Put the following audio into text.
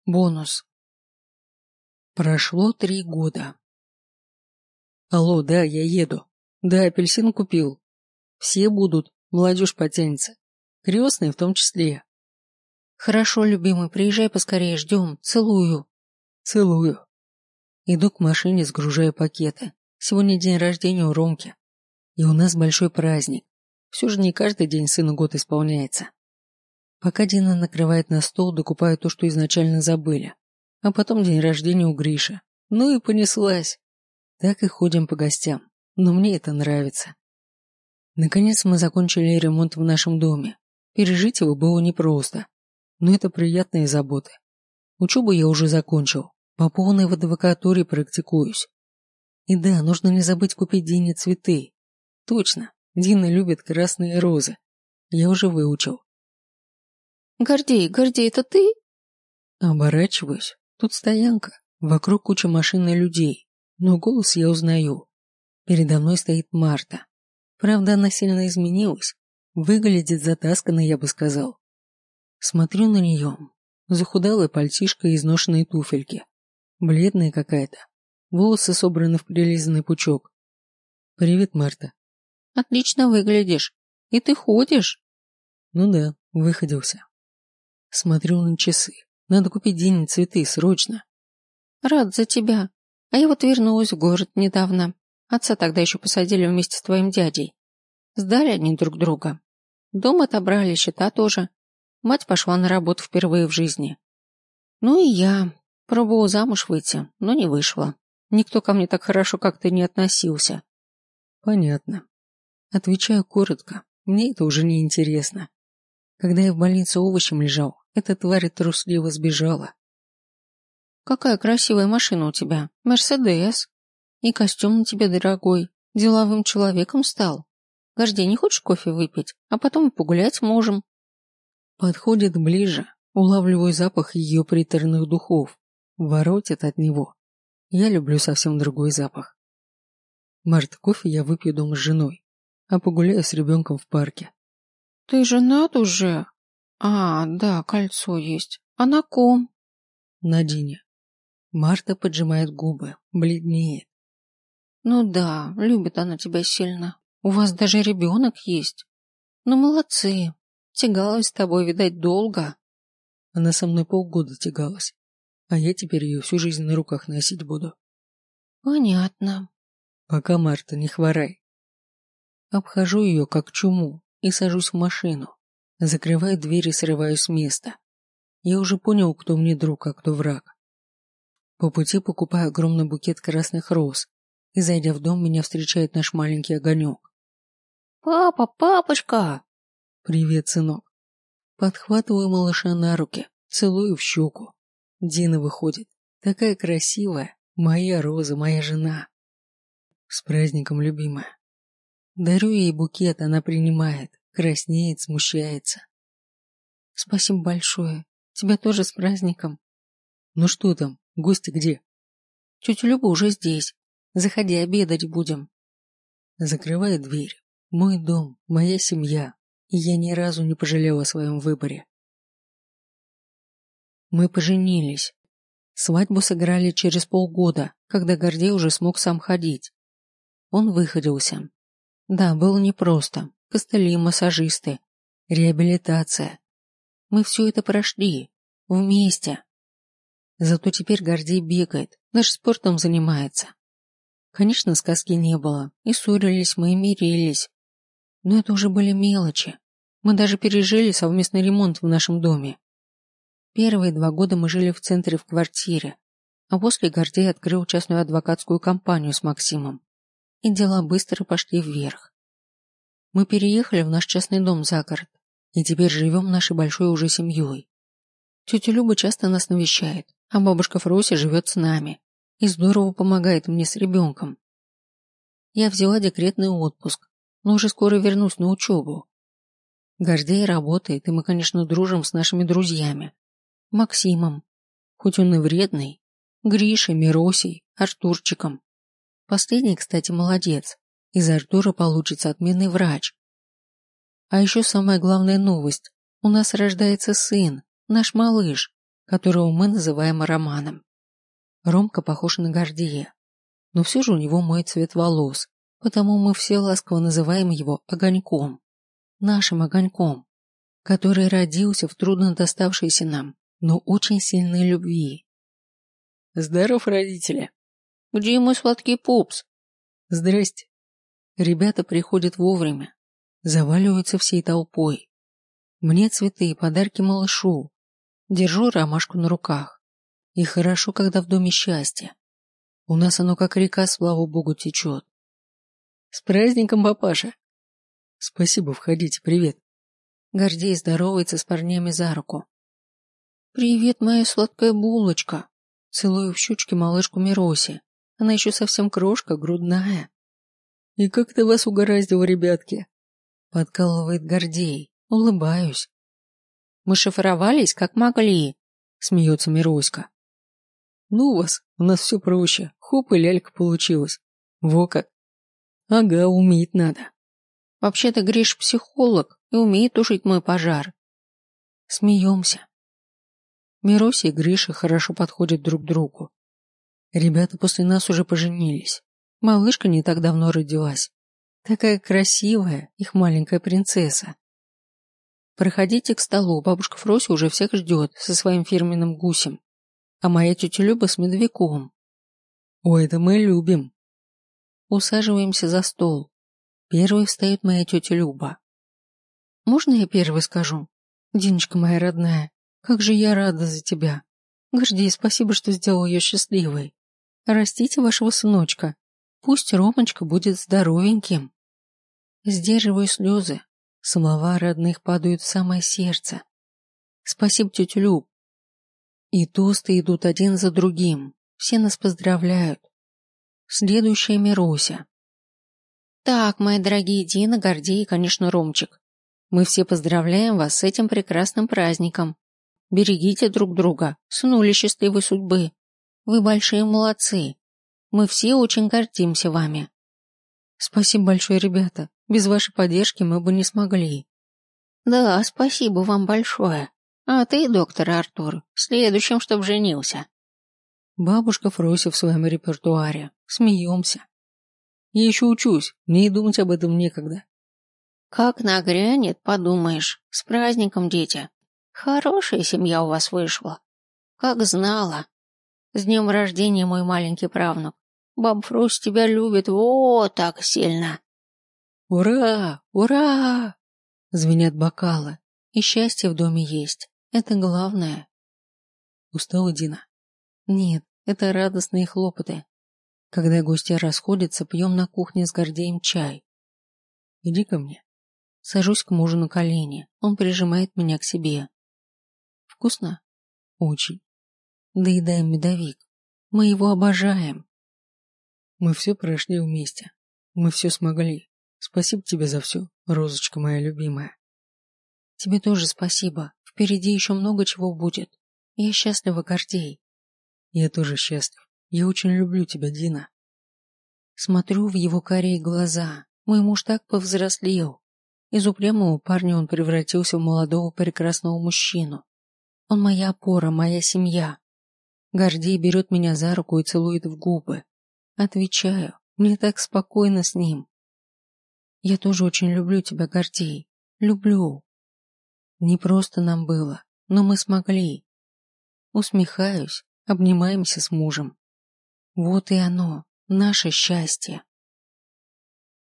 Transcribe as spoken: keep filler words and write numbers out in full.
Бонус. Прошло три года. Алло, да, я еду. Да, апельсин купил. Все будут, молодежь потянется. Крестные в том числе. Хорошо, любимый, приезжай поскорее, ждем. Целую. Целую. Иду к машине, сгружаю пакеты. Сегодня день рождения у Ромки. И у нас большой праздник. Все же не каждый день сыну год исполняется. Пока Дина накрывает на стол, докупаю то, что изначально забыли. А потом день рождения у Гриши. Ну и понеслась. Так и ходим по гостям. Но мне это нравится. Наконец мы закончили ремонт в нашем доме. Пережить его было непросто. Но это приятные заботы. Учебу я уже закончил. По полной в адвокатуре практикуюсь. И да, нужно не забыть купить Дине цветы. Точно, Дина любит красные розы. Я уже выучил. Гордей, Гордей, это ты? Оборачиваюсь. Тут стоянка. Вокруг куча машин и людей. Но голос я узнаю. Передо мной стоит Марта. Правда, она сильно изменилась. Выглядит затасканно, я бы сказал. Смотрю на нее. Захудалая пальтишко и изношенные туфельки. Бледная какая-то. Волосы собраны в прилизанный пучок. Привет, Марта. Отлично выглядишь. И ты ходишь? Ну да, выходился. Смотрю на часы. Надо купить Дине цветы, срочно. Рад за тебя. А я вот вернулась в город недавно. Отца тогда еще посадили вместе с твоим дядей. Сдали они друг друга. Дом отобрали, счета тоже. Мать пошла на работу впервые в жизни. Ну и я. Пробовала замуж выйти, но не вышла. Никто ко мне так хорошо как-то не относился. Понятно. Отвечаю коротко. Мне это уже не интересно. Когда я в больнице овощем лежал, эта тварь трусливо сбежала. Какая красивая машина у тебя. Мерседес. И костюм на тебе дорогой. Деловым человеком стал. Гордей, не хочешь кофе выпить, а потом погулять можем? Подходит ближе, улавливаю запах ее приторных духов. Воротит от него. Я люблю совсем другой запах. Март, кофе я выпью дома с женой, а погуляю с ребенком в парке. Ты женат уже? А, да, кольцо есть. А на ком? На Дине. Марта поджимает губы, бледнеет. Ну да, любит она тебя сильно. У вас даже ребенок есть. Ну молодцы. Тягалась с тобой, видать, долго. Она со мной полгода тягалась, а я теперь ее всю жизнь на руках носить буду. Понятно. Пока, Марта, не хворай. Обхожу ее как чуму и сажусь в машину. Закрываю дверь и срываюсь с места. Я уже понял, кто мне друг, а кто враг. По пути покупаю огромный букет красных роз, и, зайдя в дом, меня встречает наш маленький огонек. Папа, папочка! Привет, сынок. Подхватываю малыша на руки, целую в щеку. Дина выходит, такая красивая, моя Роза, моя жена. С праздником, любимая. Дарю ей букет, она принимает, краснеет, смущается. Спасибо большое. Тебя тоже с праздником. Ну что там, гости где? Тетя Люба уже здесь. Заходи, обедать будем. Закрываю дверь. Мой дом, моя семья, и я ни разу не пожалел о своем выборе. Мы поженились. Свадьбу сыграли через полгода, когда Гордей уже смог сам ходить. Он выходился. Да, было непросто. Костыли, массажисты, реабилитация. Мы все это прошли. Вместе. Зато теперь Гордей бегает, даже спортом занимается. Конечно, сказки не было, и ссорились мы, и мирились. Но это уже были мелочи. Мы даже пережили совместный ремонт в нашем доме. Первые два года мы жили в центре в квартире, а после Гордей открыл частную адвокатскую компанию с Максимом. И дела быстро пошли вверх. Мы переехали в наш частный дом за город, и теперь живем нашей большой уже семьей. Тетя Люба часто нас навещает, а бабушка Фрося живет с нами и здорово помогает мне с ребенком. Я взяла декретный отпуск, но уже скоро вернусь на учебу. Гордей работает, и мы, конечно, дружим с нашими друзьями. Максимом, хоть он и вредный, Гришей, Миросей, Артурчиком. Последний, кстати, молодец. Из Артура получится отменный врач. А еще самая главная новость. У нас рождается сын, наш малыш. которого мы называем Романом. Ромка похож на Гордея, но все же у него мой цвет волос, потому мы все ласково называем его Огоньком, нашим Огоньком, который родился в трудно доставшейся нам, но очень сильной любви. Здоров, родители. Где мой сладкий пупс? Здрасте. Ребята приходят вовремя, заваливаются всей толпой. Мне цветы и подарки малышу. Держу ромашку на руках. И хорошо, когда в доме счастье. У нас оно как река, слава богу, течет. С праздником, папаша. Спасибо, входите, привет. Гордей здоровается с парнями за руку. Привет, моя сладкая булочка. Целую в щечки малышку Мироси. Она еще совсем крошка, грудная. И как-то вас угораздило, ребятки. Подкалывает Гордей. Улыбаюсь. Мы шифровались, как могли. Смеется Мироська. Ну вас, у нас все проще. Хоп и лялька получилась. Во как. Ага, уметь надо. Вообще-то Гриш психолог и умеет тушить мой пожар. Смеемся. Мирося и Гриша хорошо подходят друг другу. Ребята после нас уже поженились. Малышка не так давно родилась. Такая красивая, их маленькая принцесса. Проходите к столу, бабушка Фрося уже всех ждет со своим фирменным гусем, а моя тетя Люба с медвяком. Ой, это мы любим. Усаживаемся за стол. Первой встает моя тетя Люба. Можно я первой скажу? Диночка моя родная, как же я рада за тебя. Гордей, спасибо, что сделал ее счастливой. Растите вашего сыночка. Пусть Ромочка будет здоровеньким. Сдерживаю слезы. Слова родных падают в самое сердце. Спасибо, тетя Люб. И тосты идут один за другим. Все нас поздравляют. Следующая Мирося. Так, мои дорогие Дина, Гордей и, конечно, Ромчик. Мы все поздравляем вас с этим прекрасным праздником. Берегите друг друга, сынули счастливой судьбы. Вы большие молодцы. Мы все очень гордимся вами. Спасибо большое, ребята. Без вашей поддержки мы бы не смогли. Да, спасибо вам большое. А ты, доктор Артур, следующим, чтоб женился. Бабушка Фрося в своем репертуаре. Смеемся. Я еще учусь, мне и думать об этом некогда. Как нагрянет, подумаешь. С праздником, дети. Хорошая семья у вас вышла. Как знала. С днем рождения, мой маленький правнук. Баба Фрося тебя любит вот так сильно. Ура! Ура! Звенят бокалы. И счастье в доме есть. Это главное. Устала, Дина? Нет, это радостные хлопоты. Когда гости расходятся, пьем на кухне с Гордеем чай. Иди ко мне. Сажусь к мужу на колени. Он прижимает меня к себе. Вкусно? Очень. Доедаем медовик. Мы его обожаем. Мы все прошли вместе. Мы все смогли. Спасибо тебе за все, Розочка моя любимая. Тебе тоже спасибо. Впереди еще много чего будет. Я счастлива, Гордей. Я тоже счастлив. Я очень люблю тебя, Дина. Смотрю в его карие глаза. Мой муж так повзрослел. Из упрямого парня он превратился в молодого прекрасного мужчину. Он моя опора, моя семья. Гордей берет меня за руку и целует в губы. Отвечаю, мне так спокойно с ним. Я тоже очень люблю тебя, Гордей. Люблю. Не просто нам было, но мы смогли. Усмехаюсь, обнимаемся с мужем. Вот и оно, наше счастье.